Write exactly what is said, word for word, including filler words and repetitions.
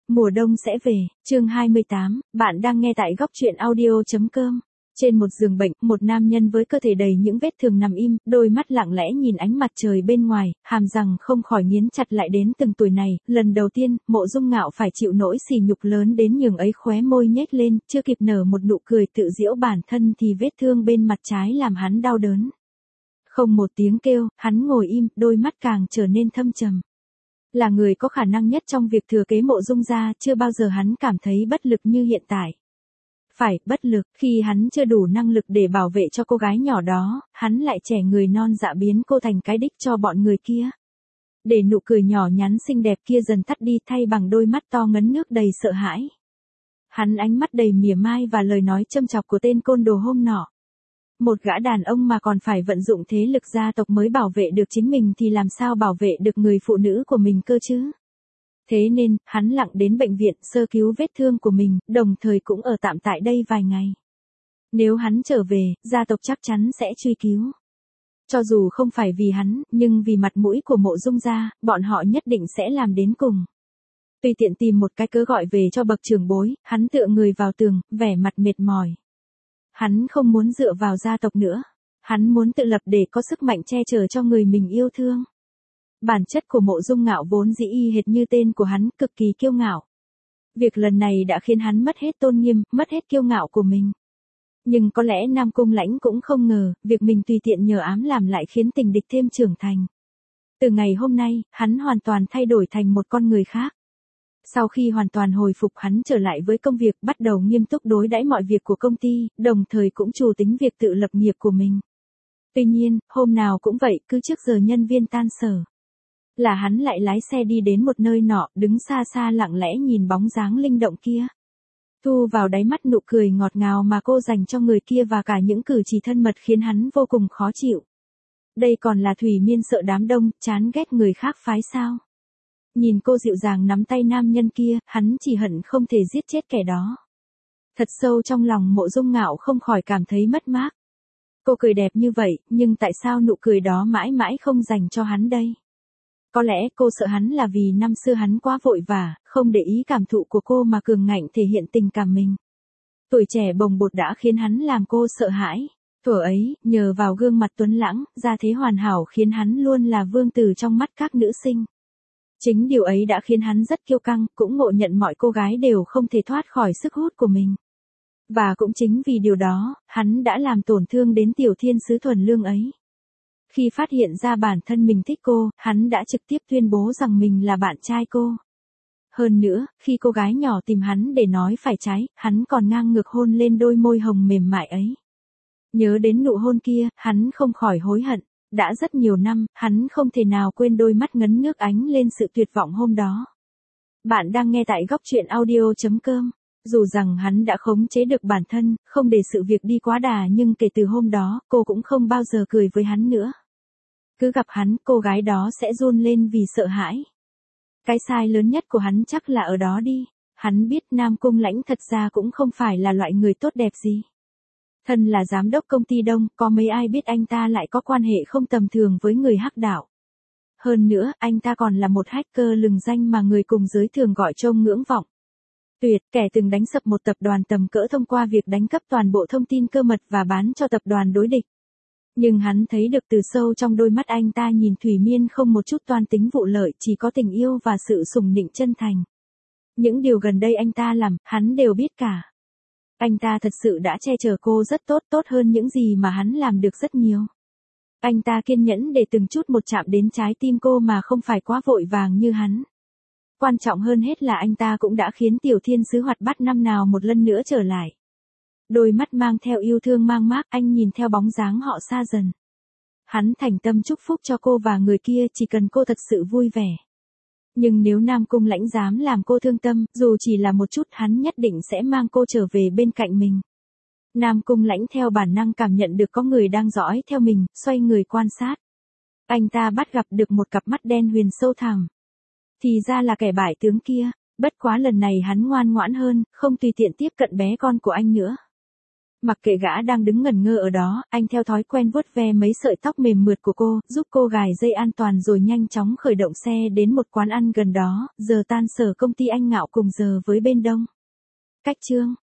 Mùa đông sẽ về, chương hai mươi tám, bạn đang nghe tại góc truyện audio.com. Trên một giường bệnh, một nam nhân với cơ thể đầy những vết thương nằm im, đôi mắt lặng lẽ nhìn ánh mặt trời bên ngoài, hàm răng không khỏi nghiến chặt lại đến từng tuổi này. Lần đầu tiên, Mộ Dung Ngạo phải chịu nỗi sỉ nhục lớn đến nhường ấy khóe môi nhếch lên, chưa kịp nở một nụ cười tự giễu bản thân thì vết thương bên mặt trái làm hắn đau đớn. Không một tiếng kêu, hắn ngồi im, đôi mắt càng trở nên thâm trầm. Là người có khả năng nhất trong việc thừa kế Mộ Dung gia, chưa bao giờ hắn cảm thấy bất lực như hiện tại. Phải, bất lực, khi hắn chưa đủ năng lực để bảo vệ cho cô gái nhỏ đó, hắn lại trẻ người non dạ biến cô thành cái đích cho bọn người kia. Để nụ cười nhỏ nhắn xinh đẹp kia dần tắt đi thay bằng đôi mắt to ngấn nước đầy sợ hãi. Hắn ánh mắt đầy mỉa mai và lời nói châm chọc của tên côn đồ hôm nọ. Một gã đàn ông mà còn phải vận dụng thế lực gia tộc mới bảo vệ được chính mình thì làm sao bảo vệ được người phụ nữ của mình cơ chứ? Thế nên, hắn lặng đến bệnh viện sơ cứu vết thương của mình, đồng thời cũng ở tạm tại đây vài ngày. Nếu hắn trở về, gia tộc chắc chắn sẽ truy cứu. Cho dù không phải vì hắn, nhưng vì mặt mũi của Mộ Dung gia, bọn họ nhất định sẽ làm đến cùng. Tùy tiện tìm một cái cớ gọi về cho bậc trưởng bối, hắn tựa người vào tường, vẻ mặt mệt mỏi. Hắn không muốn dựa vào gia tộc nữa. Hắn muốn tự lập để có sức mạnh che chở cho người mình yêu thương. Bản chất của Mộ Dung Ngạo vốn dĩ y hệt như tên của hắn, cực kỳ kiêu ngạo. Việc lần này đã khiến hắn mất hết tôn nghiêm, mất hết kiêu ngạo của mình. Nhưng có lẽ Nam Cung Lãnh cũng không ngờ, việc mình tùy tiện nhờ ám làm lại khiến tình địch thêm trưởng thành. Từ ngày hôm nay, hắn hoàn toàn thay đổi thành một con người khác. Sau khi hoàn toàn hồi phục, hắn trở lại với công việc, bắt đầu nghiêm túc đối đãi mọi việc của công ty, đồng thời cũng chủ tính việc tự lập nghiệp của mình. Tuy nhiên, hôm nào cũng vậy, cứ trước giờ nhân viên tan sở, là hắn lại lái xe đi đến một nơi nọ, đứng xa xa lặng lẽ nhìn bóng dáng linh động kia. Thu vào đáy mắt nụ cười ngọt ngào mà cô dành cho người kia và cả những cử chỉ thân mật khiến hắn vô cùng khó chịu. Đây còn là Thủy Miên sợ đám đông, chán ghét người khác phái sao? Nhìn cô dịu dàng nắm tay nam nhân kia, hắn chỉ hận không thể giết chết kẻ đó. Thật sâu trong lòng Mộ Dung Ngạo không khỏi cảm thấy mất mát. Cô cười đẹp như vậy, nhưng tại sao nụ cười đó mãi mãi không dành cho hắn đây? Có lẽ cô sợ hắn là vì năm xưa hắn quá vội vã, không để ý cảm thụ của cô mà cường ngạnh thể hiện tình cảm mình. Tuổi trẻ bồng bột đã khiến hắn làm cô sợ hãi. Thuở ấy, nhờ vào gương mặt tuấn lãng, gia thế hoàn hảo khiến hắn luôn là vương tử trong mắt các nữ sinh. Chính điều ấy đã khiến hắn rất kiêu căng, cũng ngộ nhận mọi cô gái đều không thể thoát khỏi sức hút của mình. Và cũng chính vì điều đó, hắn đã làm tổn thương đến tiểu thiên sứ thuần lương ấy. Khi phát hiện ra bản thân mình thích cô, hắn đã trực tiếp tuyên bố rằng mình là bạn trai cô. Hơn nữa, khi cô gái nhỏ tìm hắn để nói phải trái, hắn còn ngang ngược hôn lên đôi môi hồng mềm mại ấy. Nhớ đến nụ hôn kia, hắn không khỏi hối hận. Đã rất nhiều năm, hắn không thể nào quên đôi mắt ngấn nước ánh lên sự tuyệt vọng hôm đó. Bạn đang nghe tại góc truyện audio.com. Dù rằng hắn đã khống chế được bản thân, không để sự việc đi quá đà, nhưng kể từ hôm đó, cô cũng không bao giờ cười với hắn nữa. Cứ gặp hắn, cô gái đó sẽ run lên vì sợ hãi. Cái sai lớn nhất của hắn chắc là ở đó đi. Hắn biết Nam Cung Lãnh thật ra cũng không phải là loại người tốt đẹp gì. Thân là giám đốc công ty Đông, có mấy ai biết anh ta lại có quan hệ không tầm thường với người hắc đạo. Hơn nữa, anh ta còn là một hacker lừng danh mà người cùng giới thường gọi trông ngưỡng vọng. Tuyệt, kẻ từng đánh sập một tập đoàn tầm cỡ thông qua việc đánh cắp toàn bộ thông tin cơ mật và bán cho tập đoàn đối địch. Nhưng hắn thấy được từ sâu trong đôi mắt anh ta nhìn Thủy Miên không một chút toan tính vụ lợi, chỉ có tình yêu và sự sủng nịnh chân thành. Những điều gần đây anh ta làm, hắn đều biết cả. Anh ta thật sự đã che chở cô rất tốt, tốt hơn những gì mà hắn làm được rất nhiều. Anh ta kiên nhẫn để từng chút một chạm đến trái tim cô mà không phải quá vội vàng như hắn. Quan trọng hơn hết là anh ta cũng đã khiến tiểu thiên sứ hoạt bát năm nào một lần nữa trở lại. Đôi mắt mang theo yêu thương mang mát, anh nhìn theo bóng dáng họ xa dần. Hắn thành tâm chúc phúc cho cô và người kia, chỉ cần cô thật sự vui vẻ. Nhưng nếu Nam Cung Lãnh dám làm cô thương tâm, dù chỉ là một chút, hắn nhất định sẽ mang cô trở về bên cạnh mình. Nam Cung Lãnh theo bản năng cảm nhận được có người đang dõi theo mình, xoay người quan sát. Anh ta bắt gặp được một cặp mắt đen huyền sâu thẳm. Thì ra là kẻ bại tướng kia, bất quá lần này hắn ngoan ngoãn hơn, không tùy tiện tiếp cận bé con của anh nữa. Mặc kệ gã đang đứng ngẩn ngơ ở đó, anh theo thói quen vuốt ve mấy sợi tóc mềm mượt của cô, giúp cô gài dây an toàn rồi nhanh chóng khởi động xe đến một quán ăn gần đó, giờ tan sở công ty anh Ngạo cùng giờ với bên Đông. Cách chương